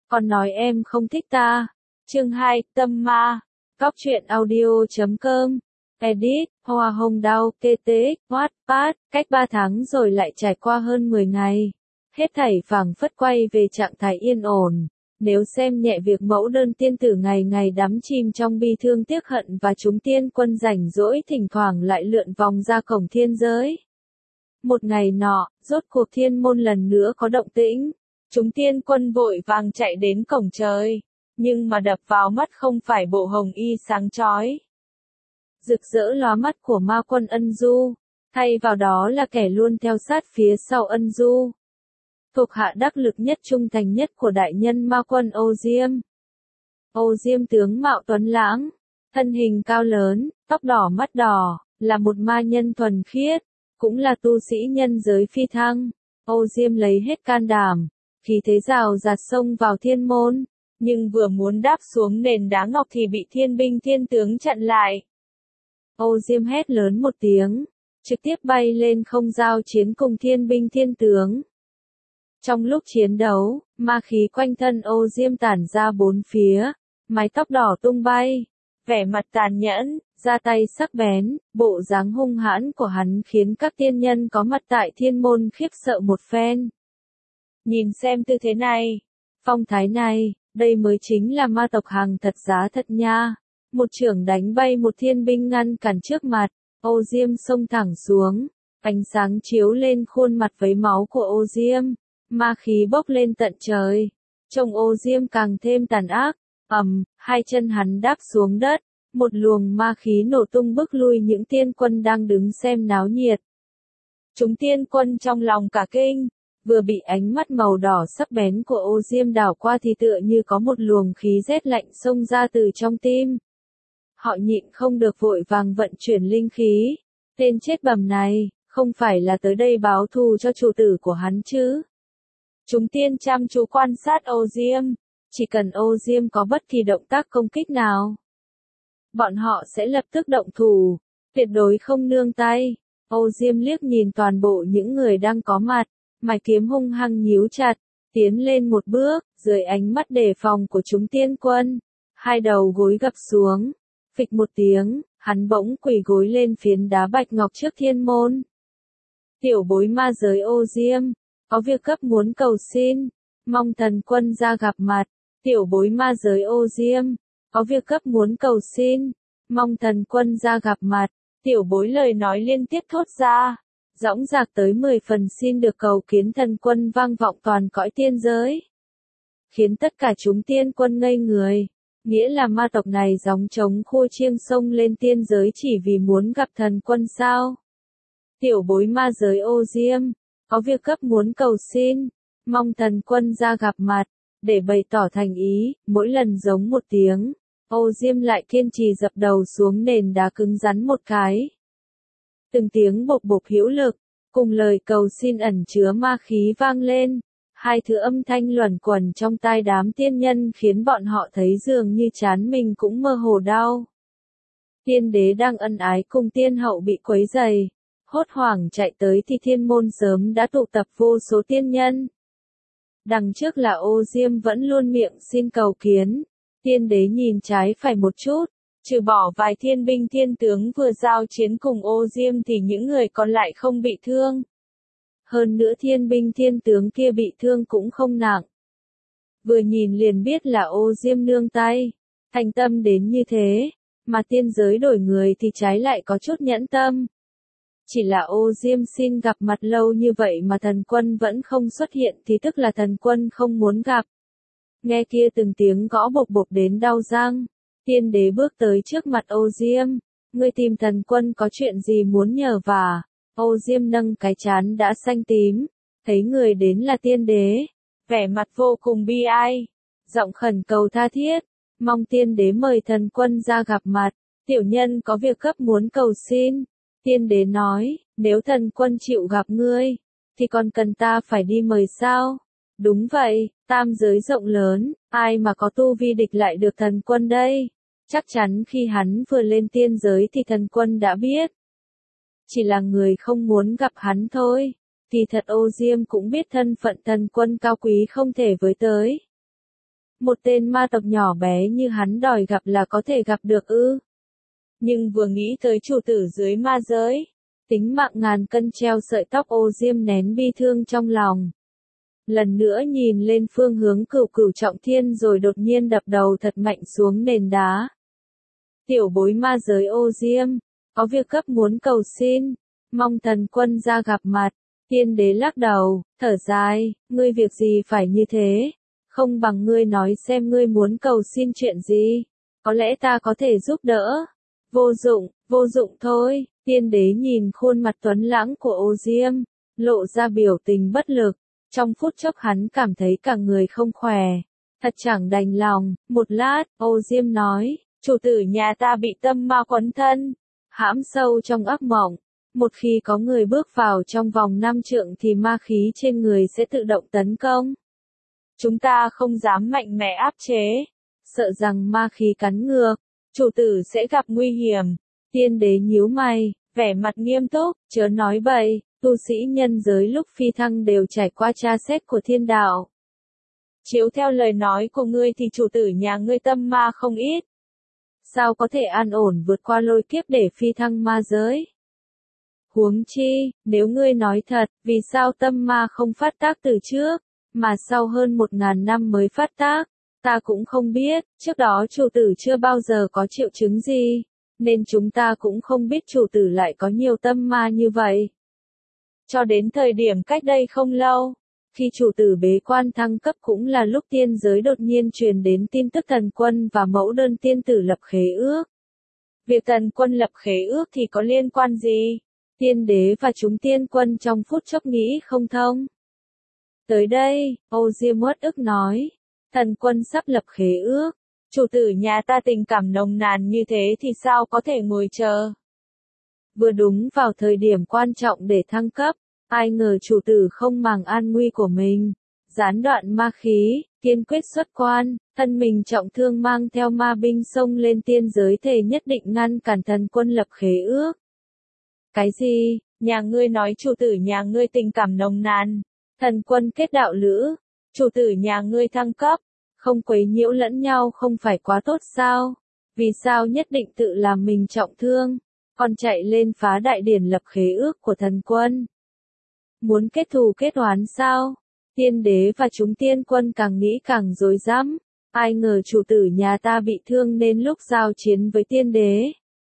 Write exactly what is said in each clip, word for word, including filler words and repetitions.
Còn nói em không thích ta. Chương hai, Tâm Ma. Góc truyện audio chấm com. Edit, Hoa Hồng Đao, tê tê, Wattpad, cách ba tháng rồi lại trải qua hơn mười ngày. Hết thảy phảng phất quay về trạng thái yên ổn. Nếu xem nhẹ việc mẫu đơn tiên tử ngày ngày đắm chìm trong bi thương tiếc hận và chúng tiên quân rảnh rỗi thỉnh thoảng lại lượn vòng ra cổng thiên giới. Một ngày nọ, rốt cuộc thiên môn lần nữa có động tĩnh. Chúng tiên quân vội vàng chạy đến cổng trời. Nhưng mà đập vào mắt không phải bộ hồng y sáng chói, rực rỡ lóa mắt của ma quân Ân Du. Thay vào đó là kẻ luôn theo sát phía sau Ân Du. Thuộc hạ đắc lực nhất trung thành nhất của đại nhân ma quân Ô Diêm. Ô Diêm tướng mạo tuấn lãng, thân hình cao lớn, tóc đỏ mắt đỏ, là một ma nhân thuần khiết, cũng là tu sĩ nhân giới phi thăng. Ô Diêm lấy hết can đảm, khí thế rào rạt xông vào thiên môn, nhưng vừa muốn đáp xuống nền đá ngọc thì bị thiên binh thiên tướng chặn lại. Ô Diêm hét lớn một tiếng, trực tiếp bay lên không giao chiến cùng thiên binh thiên tướng. Trong lúc chiến đấu, ma khí quanh thân Ô Diêm tản ra bốn phía, mái tóc đỏ tung bay, vẻ mặt tàn nhẫn, ra tay sắc bén, bộ dáng hung hãn của hắn khiến các tiên nhân có mặt tại thiên môn khiếp sợ một phen. Nhìn xem tư thế này, phong thái này, đây mới chính là ma tộc hàng thật giá thật nha. Một chưởng đánh bay một thiên binh ngăn cản trước mặt, Ô Diêm xông thẳng xuống, ánh sáng chiếu lên khuôn mặt với máu của Ô Diêm, ma khí bốc lên tận trời, trông Ô Diêm càng thêm tàn ác. Ầm, hai chân hắn đáp xuống đất, một luồng ma khí nổ tung bức lui những tiên quân đang đứng xem náo nhiệt. Chúng tiên quân trong lòng cả kinh, vừa bị ánh mắt màu đỏ sắc bén của Ô Diêm đảo qua thì tựa như có một luồng khí rét lạnh xông ra từ trong tim. Họ nhịn không được vội vàng vận chuyển linh khí. Tên chết bầm này, không phải là tới đây báo thù cho chủ tử của hắn chứ? Chúng tiên chăm chú quan sát Ô Diêm, chỉ cần Ô Diêm có bất kỳ động tác công kích nào, bọn họ sẽ lập tức động thủ, tuyệt đối không nương tay. Ô Diêm liếc nhìn toàn bộ những người đang có mặt, mày kiếm hung hăng nhíu chặt, tiến lên một bước, dưới ánh mắt đề phòng của chúng tiên quân, hai đầu gối gập xuống, phịch một tiếng, hắn bỗng quỳ gối lên phiến đá bạch ngọc trước thiên môn. Tiểu bối ma giới Ô Diêm, có việc cấp muốn cầu xin, mong thần quân ra gặp mặt. Tiểu bối ma giới Ô Diêm, có việc cấp muốn cầu xin, mong thần quân ra gặp mặt. Tiểu bối lời nói liên tiếp thốt ra, dõng dạc tới mười phần xin được cầu kiến thần quân vang vọng toàn cõi tiên giới, khiến tất cả chúng tiên quân ngây người. Nghĩa là ma tộc này gióng trống khua chiêng sông lên tiên giới chỉ vì muốn gặp thần quân sao? Tiểu bối ma giới Ô Diêm, có việc cấp muốn cầu xin, mong thần quân ra gặp mặt, để bày tỏ thành ý. Mỗi lần giống một tiếng, Ô Diêm lại kiên trì dập đầu xuống nền đá cứng rắn một cái. Từng tiếng bộc bộc hữu lực, cùng lời cầu xin ẩn chứa ma khí vang lên. Hai thứ âm thanh luẩn quẩn trong tai đám tiên nhân khiến bọn họ thấy dường như trán mình cũng mơ hồ đau. Tiên đế đang ân ái cùng tiên hậu bị quấy rầy, hốt hoảng chạy tới thì thiên môn sớm đã tụ tập vô số tiên nhân. Đằng trước là Ô Diêm vẫn luôn miệng xin cầu kiến. Tiên đế nhìn trái phải một chút, trừ bỏ vài thiên binh thiên tướng vừa giao chiến cùng Ô Diêm thì những người còn lại không bị thương. Hơn nữa thiên binh thiên tướng kia bị thương cũng không nặng. Vừa nhìn liền biết là Ô Diêm nương tay, thành tâm đến như thế, mà tiên giới đổi người thì trái lại có chút nhẫn tâm. Chỉ là Ô Diêm xin gặp mặt lâu như vậy mà thần quân vẫn không xuất hiện thì tức là thần quân không muốn gặp. Nghe kia từng tiếng gõ bộc bộc đến đau răng, tiên đế bước tới trước mặt Ô Diêm. Ngươi tìm thần quân có chuyện gì muốn nhờ vả? Ô Diêm nâng cái trán đã xanh tím, thấy người đến là tiên đế, vẻ mặt vô cùng bi ai, giọng khẩn cầu tha thiết, mong tiên đế mời thần quân ra gặp mặt. Tiểu nhân có việc gấp muốn cầu xin. Tiên đế nói, nếu thần quân chịu gặp ngươi, thì còn cần ta phải đi mời sao? Đúng vậy, tam giới rộng lớn, ai mà có tu vi địch lại được thần quân đây? Chắc chắn khi hắn vừa lên tiên giới thì thần quân đã biết. Chỉ là người không muốn gặp hắn thôi. Kỳ thật Ô Diêm cũng biết thân phận thần quân cao quý không thể với tới. Một tên ma tộc nhỏ bé như hắn đòi gặp là có thể gặp được ư? Nhưng vừa nghĩ tới chủ tử dưới ma giới, tính mạng ngàn cân treo sợi tóc, Ô Diêm nén bi thương trong lòng. Lần nữa nhìn lên phương hướng Cửu Cửu Trọng Thiên rồi đột nhiên đập đầu thật mạnh xuống nền đá. Tiểu bối ma giới Ô Diêm, có việc cấp muốn cầu xin, mong thần quân ra gặp mặt. Tiên đế lắc đầu, thở dài, ngươi việc gì phải như thế, không bằng ngươi nói xem ngươi muốn cầu xin chuyện gì, có lẽ ta có thể giúp đỡ. Vô dụng, vô dụng thôi. Tiên đế nhìn khuôn mặt tuấn lãng của Ô Diêm, lộ ra biểu tình bất lực. Trong phút chốc hắn cảm thấy cả người không khỏe, thật chẳng đành lòng. Một lát, Ô Diêm nói, chủ tử nhà ta bị tâm ma quấn thân, hãm sâu trong ác mộng. Một khi có người bước vào trong vòng năm trượng thì ma khí trên người sẽ tự động tấn công. Chúng ta không dám mạnh mẽ áp chế, sợ rằng ma khí cắn ngược, chủ tử sẽ gặp nguy hiểm. Tiên đế nhíu mày, vẻ mặt nghiêm túc, chớ nói bậy, tu sĩ nhân giới lúc phi thăng đều trải qua tra xét của thiên đạo. Chiếu theo lời nói của ngươi thì chủ tử nhà ngươi tâm ma không ít. Sao có thể an ổn vượt qua lôi kiếp để phi thăng ma giới? Huống chi, nếu ngươi nói thật, vì sao tâm ma không phát tác từ trước, mà sau hơn một ngàn năm mới phát tác? Ta cũng không biết, trước đó chủ tử chưa bao giờ có triệu chứng gì, nên chúng ta cũng không biết chủ tử lại có nhiều tâm ma như vậy. Cho đến thời điểm cách đây không lâu, khi chủ tử bế quan thăng cấp cũng là lúc tiên giới đột nhiên truyền đến tin tức thần quân và mẫu đơn tiên tử lập khế ước. Việc thần quân lập khế ước thì có liên quan gì? Tiên đế và chúng tiên quân trong phút chốc nghĩ không thông. Tới đây, Ô Diêm uất ức nói, thần quân sắp lập khế ước, chủ tử nhà ta tình cảm nồng nàn như thế thì sao có thể ngồi chờ. Vừa đúng vào thời điểm quan trọng để thăng cấp, ai ngờ chủ tử không màng an nguy của mình, gián đoạn ma khí, kiên quyết xuất quan, thân mình trọng thương mang theo ma binh xông lên tiên giới thề nhất định ngăn cản thần quân lập khế ước. Cái gì? Nhà ngươi nói chủ tử nhà ngươi tình cảm nồng nàn, thần quân kết đạo lữ, chủ tử nhà ngươi thăng cấp, không quấy nhiễu lẫn nhau không phải quá tốt sao? Vì sao nhất định tự làm mình trọng thương, còn chạy lên phá đại điển lập khế ước của thần quân? Muốn kết thù kết oán sao? Tiên đế và chúng tiên quân càng nghĩ càng rối rắm, ai ngờ chủ tử nhà ta bị thương nên lúc giao chiến với tiên đế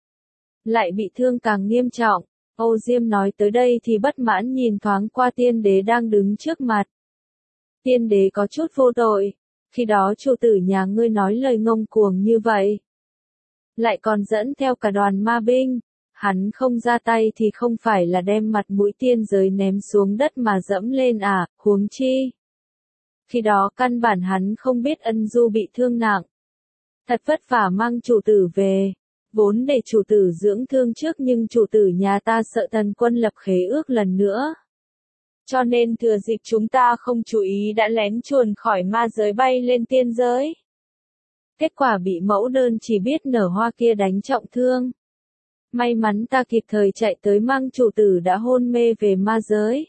lại bị thương càng nghiêm trọng. Ô Diêm nói tới đây thì bất mãn nhìn thoáng qua tiên đế đang đứng trước mặt. Tiên đế có chút vô tội, khi đó chủ tử nhà ngươi nói lời ngông cuồng như vậy, lại còn dẫn theo cả đoàn ma binh, hắn không ra tay thì không phải là đem mặt mũi tiên giới ném xuống đất mà dẫm lên à, huống chi. Khi đó căn bản hắn không biết ân du bị thương nặng. Thật vất vả mang chủ tử về, vốn để chủ tử dưỡng thương trước nhưng chủ tử nhà ta sợ thần quân lập khế ước lần nữa. Cho nên thừa dịp chúng ta không chú ý đã lén chuồn khỏi ma giới bay lên tiên giới. Kết quả bị mẫu đơn chỉ biết nở hoa kia đánh trọng thương. May mắn ta kịp thời chạy tới mang chủ tử đã hôn mê về ma giới.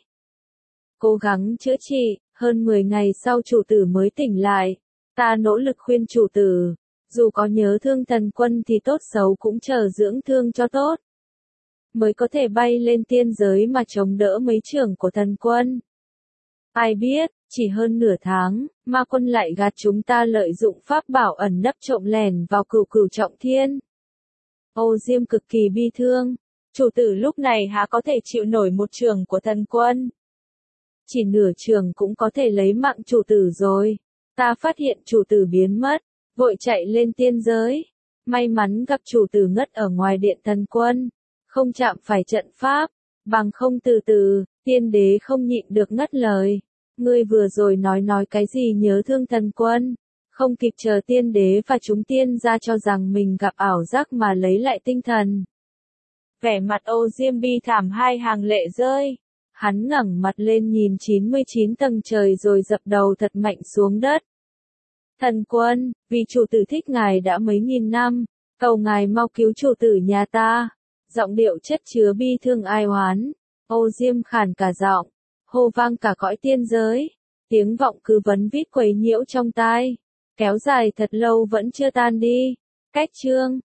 Cố gắng chữa trị, hơn mười ngày sau chủ tử mới tỉnh lại. Ta nỗ lực khuyên chủ tử, dù có nhớ thương thần quân thì tốt xấu cũng chờ dưỡng thương cho tốt, mới có thể bay lên tiên giới mà chống đỡ mấy trưởng của thần quân. Ai biết, chỉ hơn nửa tháng, ma quân lại gạt chúng ta lợi dụng pháp bảo ẩn nấp trộm lẻn vào Cửu Cửu Trọng Thiên. Ô Diêm cực kỳ bi thương, chủ tử lúc này há có thể chịu nổi một trường của thần quân. Chỉ nửa trường cũng có thể lấy mạng chủ tử rồi. Ta phát hiện chủ tử biến mất, vội chạy lên tiên giới. May mắn gặp chủ tử ngất ở ngoài điện thần quân, không chạm phải trận pháp, bằng không từ từ, tiên đế không nhịn được ngắt lời. Ngươi vừa rồi nói nói cái gì nhớ thương thần quân? Không kịp chờ tiên đế và chúng tiên ra cho rằng mình gặp ảo giác mà lấy lại tinh thần. Vẻ mặt Ô Diêm bi thảm hai hàng lệ rơi. Hắn ngẩng mặt lên nhìn chín mươi chín tầng trời rồi dập đầu thật mạnh xuống đất. Thần quân, vì chủ tử thích ngài đã mấy nghìn năm, cầu ngài mau cứu chủ tử nhà ta. Giọng điệu chất chứa bi thương ai oán. Ô Diêm khàn cả giọng, hô vang cả cõi tiên giới. Tiếng vọng cứ vấn vít quấy nhiễu trong tai. kéo dài thật lâu vẫn chưa tan đi. Cách chương